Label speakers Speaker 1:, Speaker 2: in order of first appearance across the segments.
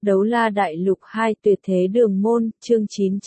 Speaker 1: Đấu La Đại Lục 2 Tuyệt Thế Đường Môn, chương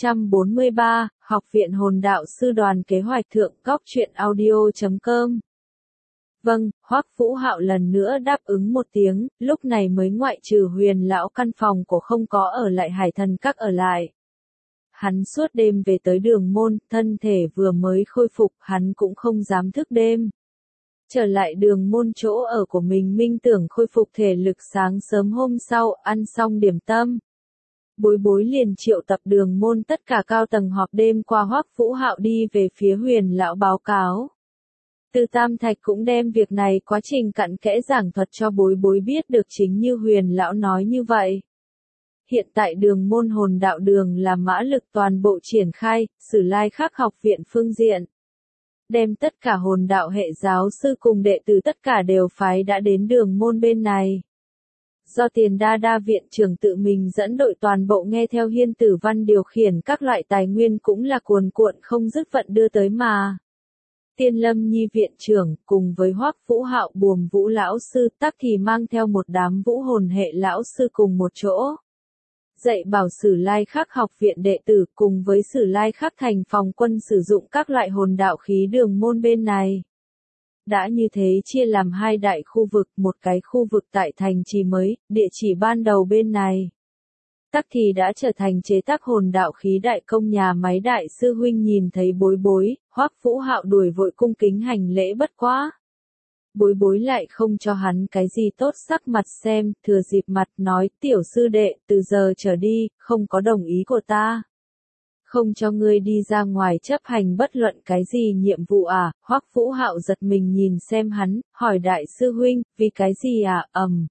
Speaker 1: 943, Học viện Hồn Đạo Sư Đoàn Kế hoạch Thượng Góc truyện audio.com. Vâng, Hoắc Vũ Hạo lần nữa đáp ứng một tiếng, lúc này mới ngoại trừ Huyền lão căn phòng của không có ở lại Hải Thần Các ở lại. Hắn suốt đêm về tới Đường Môn, thân thể vừa mới khôi phục, hắn cũng không dám thức đêm. Trở lại Đường Môn chỗ ở của mình, minh tưởng khôi phục thể lực. Sáng sớm hôm sau, ăn xong điểm tâm, Bối Bối liền triệu tập Đường Môn tất cả cao tầng họp đêm qua. Hoắc Vũ Hạo đi về phía Huyền lão báo cáo. Từ Tam Thạch cũng đem việc này quá trình cặn kẽ giảng thuật cho Bối Bối biết được, chính như Huyền lão nói như vậy. Hiện tại Đường Môn Hồn Đạo Đường là mã lực toàn bộ triển khai, Sử Lai Khắc học viện phương diện. Đem tất cả hồn đạo hệ giáo sư cùng đệ tử tất cả đều phái đã đến Đường Môn bên này. Do Tiền Đa Đa viện trưởng tự mình dẫn đội toàn bộ nghe theo Hiên Tử Văn điều khiển, các loại tài nguyên cũng là cuồn cuộn không dứt vận đưa tới mà. Tiên Lâm Nhi viện trưởng cùng với Hoắc Vũ Hạo Buồm Vũ lão sư tắc thì mang theo một đám vũ hồn hệ lão sư cùng một chỗ. Dạy bảo Sử Lai Khắc học viện đệ tử cùng với Sử Lai Khắc thành phòng quân sử dụng các loại hồn đạo khí Đường Môn bên này. Đã như thế chia làm hai đại khu vực, một cái khu vực tại thành trì mới, địa chỉ ban đầu bên này. Tắc thì đã trở thành chế tác hồn đạo khí đại công nhà máy. Đại sư huynh nhìn thấy Bối Bối, Hoắc Vũ Hạo đuổi vội cung kính hành lễ. Bất quá Bối Bối lại không cho hắn cái gì tốt sắc mặt xem, thừa dịp mặt nói, tiểu sư đệ, từ giờ trở đi, không có đồng ý của ta. Không cho ngươi đi ra ngoài chấp hành bất luận cái gì nhiệm vụ à? Hoắc Vũ Hạo giật mình nhìn xem hắn, hỏi đại sư huynh, vì cái gì à?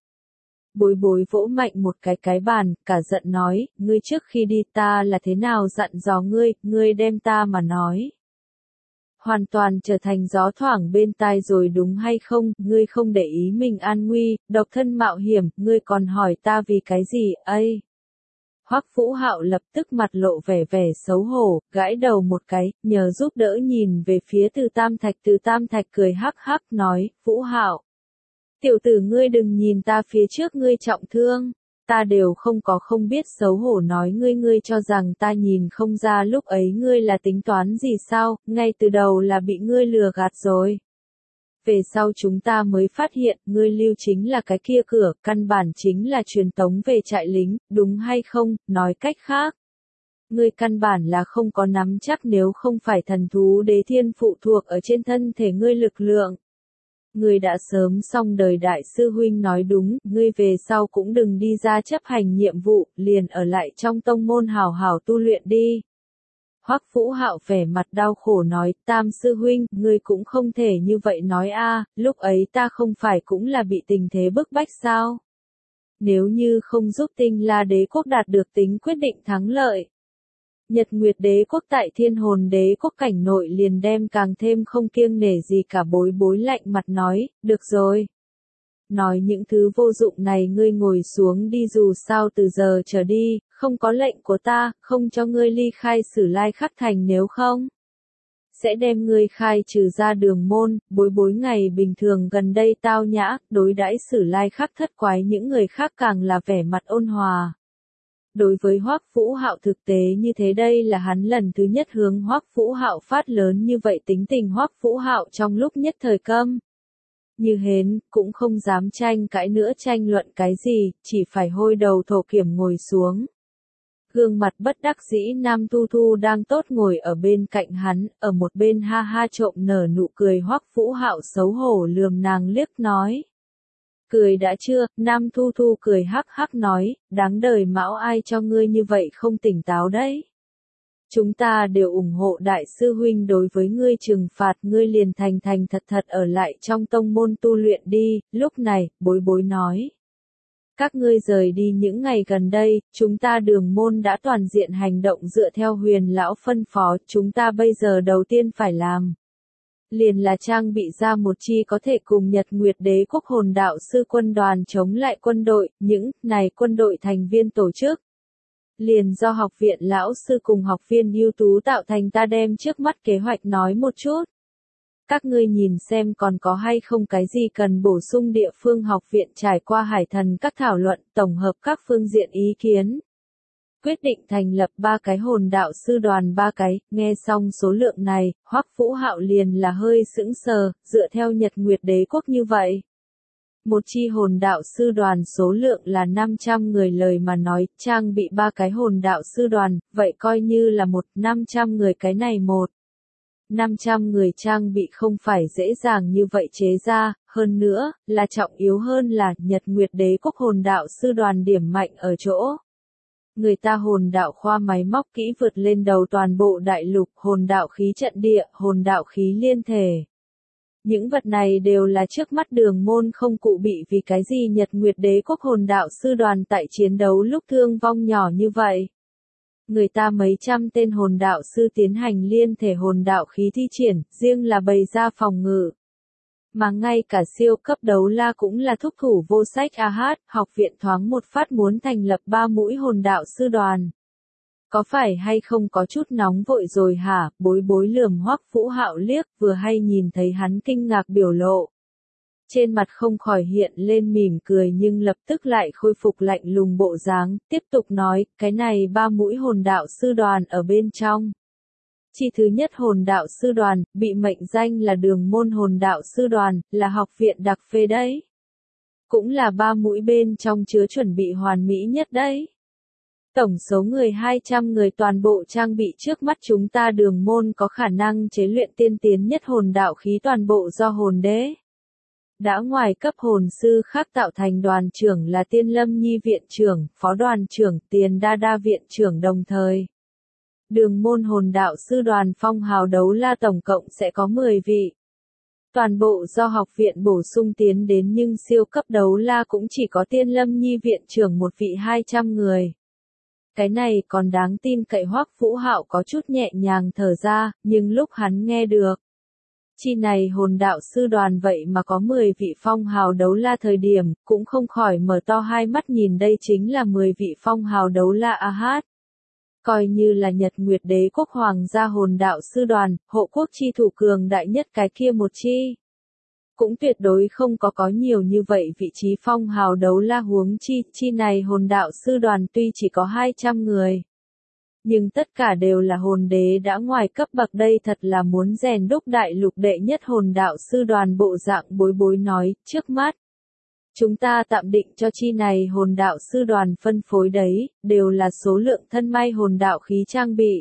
Speaker 1: Bối Bối vỗ mạnh một cái bàn, cả giận nói, ngươi trước khi đi ta là thế nào dặn dò ngươi đem ta mà nói. Hoàn toàn trở thành gió thoảng bên tai rồi đúng hay không? Ngươi không để ý mình an nguy, độc thân mạo hiểm, ngươi còn hỏi ta vì cái gì ấy? Hoắc Vũ Hạo lập tức mặt lộ vẻ xấu hổ, gãi đầu một cái, nhờ giúp đỡ nhìn về phía Từ Tam Thạch. Từ Tam Thạch cười hắc hắc nói, Vũ Hạo, tiểu tử ngươi đừng nhìn ta phía trước ngươi trọng thương, ta đều không biết xấu hổ nói ngươi cho rằng ta nhìn không ra lúc ấy ngươi là tính toán gì sao, ngay từ đầu là bị ngươi lừa gạt rồi. Về sau chúng ta mới phát hiện, ngươi lưu chính là cái kia cửa, căn bản chính là truyền tống về trại lính, đúng hay không? Nói cách khác, ngươi căn bản là không có nắm chắc, nếu không phải thần thú đế thiên phụ thuộc ở trên thân thể ngươi lực lượng. Ngươi đã sớm xong đời. Đại sư huynh nói đúng, ngươi về sau cũng đừng đi ra chấp hành nhiệm vụ, liền ở lại trong tông môn hào hào tu luyện đi. Hoắc Vũ Hạo vẻ mặt đau khổ nói, Tam sư huynh, ngươi cũng không thể như vậy nói a, lúc ấy ta không phải cũng là bị tình thế bức bách sao? Nếu như không giúp Tinh La đế quốc đạt được tính quyết định thắng lợi, Nhật Nguyệt đế quốc tại Thiên Hồn đế quốc cảnh nội liền đem càng thêm không kiêng nể gì cả. Bối Bối lạnh mặt nói, được rồi. Nói những thứ vô dụng này, ngươi ngồi xuống đi, dù sao từ giờ trở đi, không có lệnh của ta, không cho ngươi ly khai Sử Lai Khắc thành, nếu không sẽ đem ngươi khai trừ ra Đường Môn. Bối Bối ngày bình thường gần đây tao nhã, đối đãi Sử Lai Khắc thất quái những người khác càng là vẻ mặt ôn hòa. Đối với Hoắc Vũ Hạo thực tế như thế, đây là hắn lần thứ nhất hướng Hoắc Vũ Hạo phát lớn như vậy tính tình. Hoắc Vũ Hạo trong lúc nhất thời câm như hến, cũng không dám tranh cãi nữa, tranh luận cái gì, chỉ phải hôi đầu thổ kiểm ngồi xuống. Gương mặt bất đắc dĩ Nam Thu Thu đang tốt ngồi ở bên cạnh hắn, ở một bên ha ha trộm nở nụ cười. Hoắc Vũ Hạo xấu hổ lườm nàng liếc nói, cười đã chưa? Nam Thu Thu cười hắc hắc nói, đáng đời Mão, ai cho ngươi như vậy không tỉnh táo đấy. Chúng ta đều ủng hộ đại sư huynh đối với ngươi trừng phạt, ngươi liền thành thật ở lại trong tông môn tu luyện đi. Lúc này, Bối Bối nói, các ngươi rời đi những ngày gần đây, chúng ta Đường Môn đã toàn diện hành động dựa theo Huyền lão phân phó, chúng ta bây giờ đầu tiên phải làm liền là trang bị ra một chi có thể cùng Nhật Nguyệt đế quốc hồn đạo sư quân đoàn chống lại quân đội. Những này quân đội thành viên tổ chức liền do học viện lão sư cùng học viên ưu tú tạo thành. Ta đem trước mắt kế hoạch nói một chút. Các ngươi nhìn xem còn có hay không cái gì cần bổ sung. Địa phương học viện trải qua hải thần các thảo luận, tổng hợp các phương diện ý kiến. Quyết định thành lập 3 cái hồn đạo sư đoàn. 3 cái, nghe xong số lượng này, Hoắc Vũ Hạo liền là hơi sững sờ, dựa theo Nhật Nguyệt Đế quốc như vậy. Một chi hồn đạo sư đoàn số lượng là 500 người, lời mà nói, trang bị 3 cái hồn đạo sư đoàn, vậy coi như là 500 người. Cái này 500 người trang bị không phải dễ dàng như vậy chế ra, hơn nữa, là trọng yếu hơn là Nhật Nguyệt Đế quốc hồn đạo sư đoàn điểm mạnh ở chỗ. Người ta hồn đạo khoa máy móc kỹ vượt lên đầu toàn bộ đại lục, hồn đạo khí trận địa, hồn đạo khí liên thể. Những vật này đều là trước mắt Đường Môn không cụ bị, vì cái gì Nhật Nguyệt Đế quốc hồn đạo sư đoàn tại chiến đấu lúc thương vong nhỏ như vậy. Người ta mấy trăm tên hồn đạo sư tiến hành liên thể hồn đạo khí thi triển, riêng là bày ra phòng ngự. Mà ngay cả siêu cấp đấu la cũng là thúc thủ vô sách. Học viện thoáng một phát muốn thành lập 3 mũi hồn đạo sư đoàn. Có phải hay không có chút nóng vội rồi hả? Bối bối lườm Hoắc Vũ Hạo liếc, vừa hay nhìn thấy hắn kinh ngạc biểu lộ. Trên mặt không khỏi hiện lên mỉm cười nhưng lập tức lại khôi phục lạnh lùng bộ dáng, tiếp tục nói, cái này 3 mũi hồn đạo sư đoàn ở bên trong. Chi thứ nhất hồn đạo sư đoàn, bị mệnh danh là Đường Môn hồn đạo sư đoàn, là học viện đặc phê đấy. Cũng là 3 mũi bên trong chứa chuẩn bị hoàn mỹ nhất đấy. Tổng số người 200 người, toàn bộ trang bị trước mắt chúng ta. Đường Môn có khả năng chế luyện tiên tiến nhất hồn đạo khí, toàn bộ do hồn đế đã ngoài cấp hồn sư khác tạo thành. Đoàn trưởng là Tiên Lâm Nhi viện trưởng, phó đoàn trưởng Tiền Đa Đa viện trưởng, đồng thời Đường Môn hồn đạo sư đoàn phong hào đấu la tổng cộng sẽ có 10 vị. Toàn bộ do học viện bổ sung tiến đến, nhưng siêu cấp đấu la cũng chỉ có Tiên Lâm Nhi viện trưởng một vị. 200 người. Cái này còn đáng tin cậy. Hoắc Vũ Hạo có chút nhẹ nhàng thở ra, nhưng lúc hắn nghe được chi này hồn đạo sư đoàn vậy mà có 10 vị phong hào đấu la thời điểm, cũng không khỏi mở to hai mắt nhìn. Đây chính là 10 vị phong hào đấu la. Coi như là Nhật Nguyệt Đế quốc hoàng gia hồn đạo sư đoàn, hộ quốc chi thủ cường đại nhất cái kia một chi. Cũng tuyệt đối không có nhiều như vậy vị trí phong hào đấu la, huống chi này hồn đạo sư đoàn tuy chỉ có 200 người. Nhưng tất cả đều là hồn đế đã ngoài cấp bậc, đây thật là muốn rèn đúc đại lục đệ nhất hồn đạo sư đoàn bộ dạng. Bối bối nói, trước mắt. Chúng ta tạm định cho chi này hồn đạo sư đoàn phân phối đấy, đều là số lượng thân may hồn đạo khí trang bị.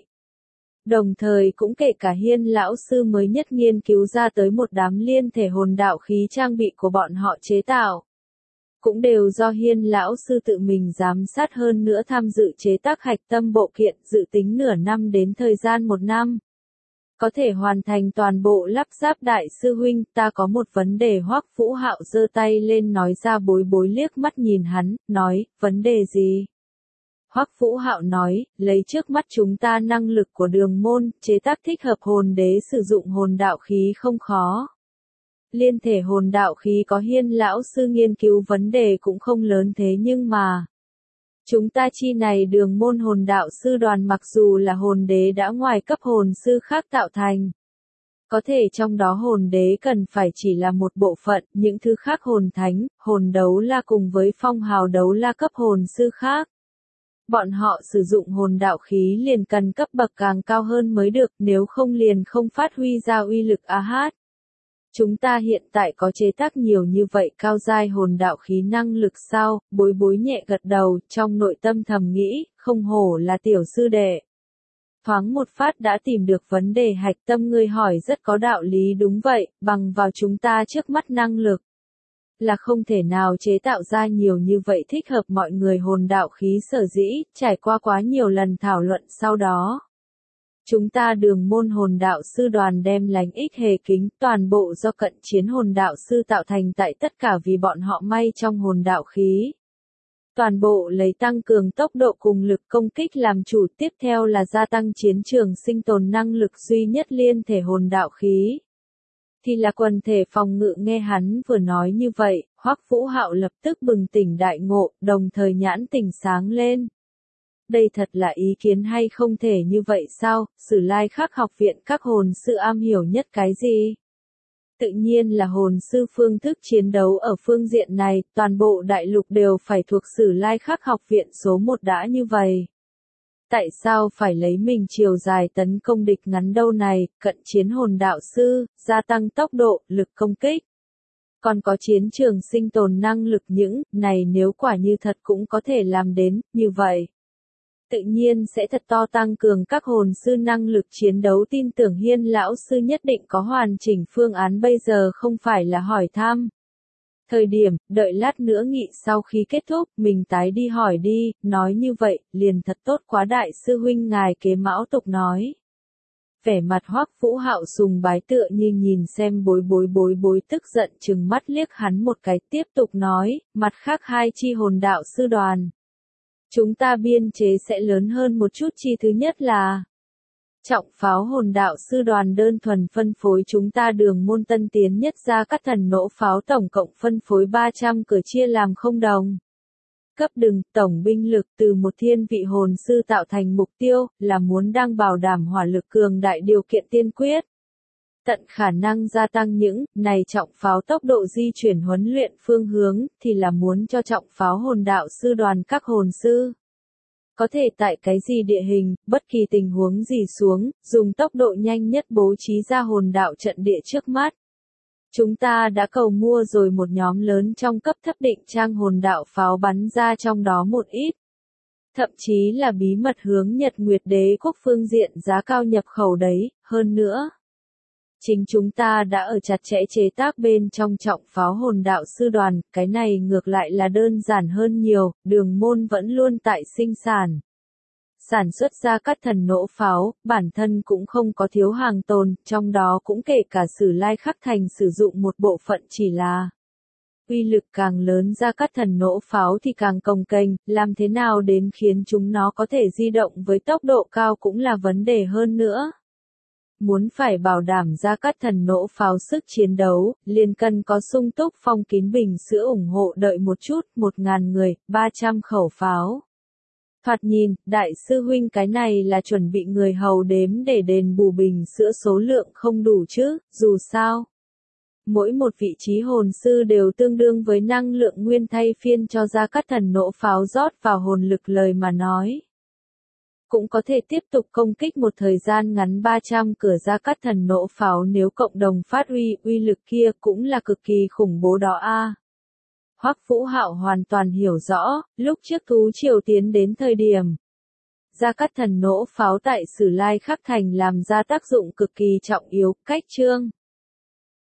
Speaker 1: Đồng thời cũng kể cả Hiên lão sư mới nhất nghiên cứu ra tới một đám liên thể hồn đạo khí trang bị của bọn họ chế tạo. Cũng đều do Hiên lão sư tự mình giám sát, hơn nữa tham dự chế tác hạch tâm bộ kiện, dự tính nửa năm đến thời gian 1 năm. Có thể hoàn thành toàn bộ lắp ráp. Đại sư huynh, ta có một vấn đề. Hoắc Vũ Hạo giơ tay lên nói ra. Bối bối liếc mắt nhìn hắn, nói, vấn đề gì? Hoắc Vũ Hạo nói, lấy trước mắt chúng ta năng lực của Đường Môn, chế tác thích hợp hồn đế sử dụng hồn đạo khí không khó. Liên thể hồn đạo khí có Hiên lão sư nghiên cứu vấn đề cũng không lớn, thế nhưng mà chúng ta chi này Đường Môn hồn đạo sư đoàn mặc dù là hồn đế đã ngoài cấp hồn sư khác tạo thành. Có thể trong đó hồn đế cần phải chỉ là một bộ phận, những thứ khác hồn thánh, hồn đấu la cùng với phong hào đấu la cấp hồn sư khác. Bọn họ sử dụng hồn đạo khí liền cần cấp bậc càng cao hơn mới được, nếu không liền không phát huy ra uy lực. Chúng ta hiện tại có chế tác nhiều như vậy cao giai hồn đạo khí năng lực sao? Bối bối nhẹ gật đầu, trong nội tâm thầm nghĩ, không hổ là tiểu sư đệ. Thoáng một phát đã tìm được vấn đề hạch tâm. Ngươi hỏi rất có đạo lý. Đúng vậy, bằng vào chúng ta trước mắt năng lực là không thể nào chế tạo ra nhiều như vậy thích hợp mọi người hồn đạo khí. Sở dĩ, trải qua quá nhiều lần thảo luận sau đó, chúng ta Đường Môn hồn đạo sư đoàn đem lánh ích hề kính, toàn bộ do cận chiến hồn đạo sư tạo thành, tại tất cả vì bọn họ may trong hồn đạo khí. Toàn bộ lấy tăng cường tốc độ cùng lực công kích làm chủ, tiếp theo là gia tăng chiến trường sinh tồn năng lực duy nhất liên thể hồn đạo khí. Thì là quần thể phòng ngự. Nghe hắn vừa nói như vậy, Hoắc Vũ Hạo lập tức bừng tỉnh đại ngộ, đồng thời nhãn tỉnh sáng lên. Đây thật là ý kiến hay, không thể như vậy sao? Sử Lai Khắc học viện các hồn sư am hiểu nhất cái gì? Tự nhiên là hồn sư phương thức chiến đấu ở phương diện này, toàn bộ đại lục đều phải thuộc Sử Lai Khắc học viện số 1 đã như vậy. Tại sao phải lấy mình chiều dài tấn công địch ngắn đâu này, cận chiến hồn đạo sư, gia tăng tốc độ, lực công kích. Còn có chiến trường sinh tồn năng lực những, này nếu quả như thật cũng có thể làm đến, như vậy. Tự nhiên sẽ thật to tăng cường các hồn sư năng lực chiến đấu, tin tưởng Hiên lão sư nhất định có hoàn chỉnh phương án, bây giờ không phải là hỏi thăm. Thời điểm, đợi lát nữa nghị sau khi kết thúc, mình tái đi hỏi đi, nói như vậy, liền thật tốt quá. Đại sư huynh ngài kế mão tục nói. Vẻ mặt Hoắc Vũ Hạo sùng bái tựa như nhìn xem bối tức giận trừng mắt liếc hắn một cái, tiếp tục nói, mặt khác hai chi hồn đạo sư đoàn. Chúng ta biên chế sẽ lớn hơn một chút, chi thứ nhất là trọng pháo hồn đạo sư đoàn đơn thuần phân phối chúng ta đường môn tân tiến nhất ra các thần nỗ pháo tổng cộng phân phối 300 cửa chia làm không đồng. Cấp đừng, tổng binh lực từ một thiên vị hồn sư tạo thành mục tiêu, là muốn đang bảo đảm hỏa lực cường đại điều kiện tiên quyết. Tận khả năng gia tăng những, này trọng pháo tốc độ di chuyển huấn luyện phương hướng, thì là muốn cho trọng pháo hồn đạo sư đoàn các hồn sư. Có thể tại cái gì địa hình, bất kỳ tình huống gì xuống, dùng tốc độ nhanh nhất bố trí ra hồn đạo trận địa trước mắt. Chúng ta đã cầu mua rồi một nhóm lớn trong cấp thấp định trang hồn đạo pháo, bắn ra trong đó một ít. Thậm chí là bí mật hướng Nhật Nguyệt Đế quốc phương diện giá cao nhập khẩu đấy, hơn nữa. Chính chúng ta đã ở chặt chẽ chế tác bên trong trọng pháo hồn đạo sư đoàn, cái này ngược lại là đơn giản hơn nhiều, đường môn vẫn luôn tại sinh sản. Sản xuất ra các thần nỗ pháo, bản thân cũng không có thiếu hàng tồn, trong đó cũng kể cả Sử Lai Khắc thành sử dụng một bộ phận, chỉ là uy lực càng lớn ra các thần nỗ pháo thì càng cồng kềnh, làm thế nào đến khiến chúng nó có thể di động với tốc độ cao cũng là vấn đề hơn nữa. Muốn phải bảo đảm ra các thần nỗ pháo sức chiến đấu, liền cần có sung túc phong kín bình sữa ủng hộ, đợi một chút, 1.000 người, 300 khẩu pháo. Thoạt nhìn, đại sư huynh cái này là chuẩn bị người hầu đếm để đền bù bình sữa số lượng không đủ chứ, dù sao. Mỗi một vị trí hồn sư đều tương đương với năng lượng nguyên thay phiên cho ra các thần nỗ pháo rót vào hồn lực, lời mà nói. Cũng có thể tiếp tục công kích một thời gian ngắn 300 cửa ra các thần nỗ pháo, nếu cộng đồng phát uy lực kia cũng là cực kỳ khủng bố đó a. Hoắc Vũ Hạo hoàn toàn hiểu rõ, lúc trước thú triều tiến đến thời điểm. Gia Cát Thần nỗ pháo tại Sử Lai Khắc thành làm ra tác dụng cực kỳ trọng yếu, cách chương.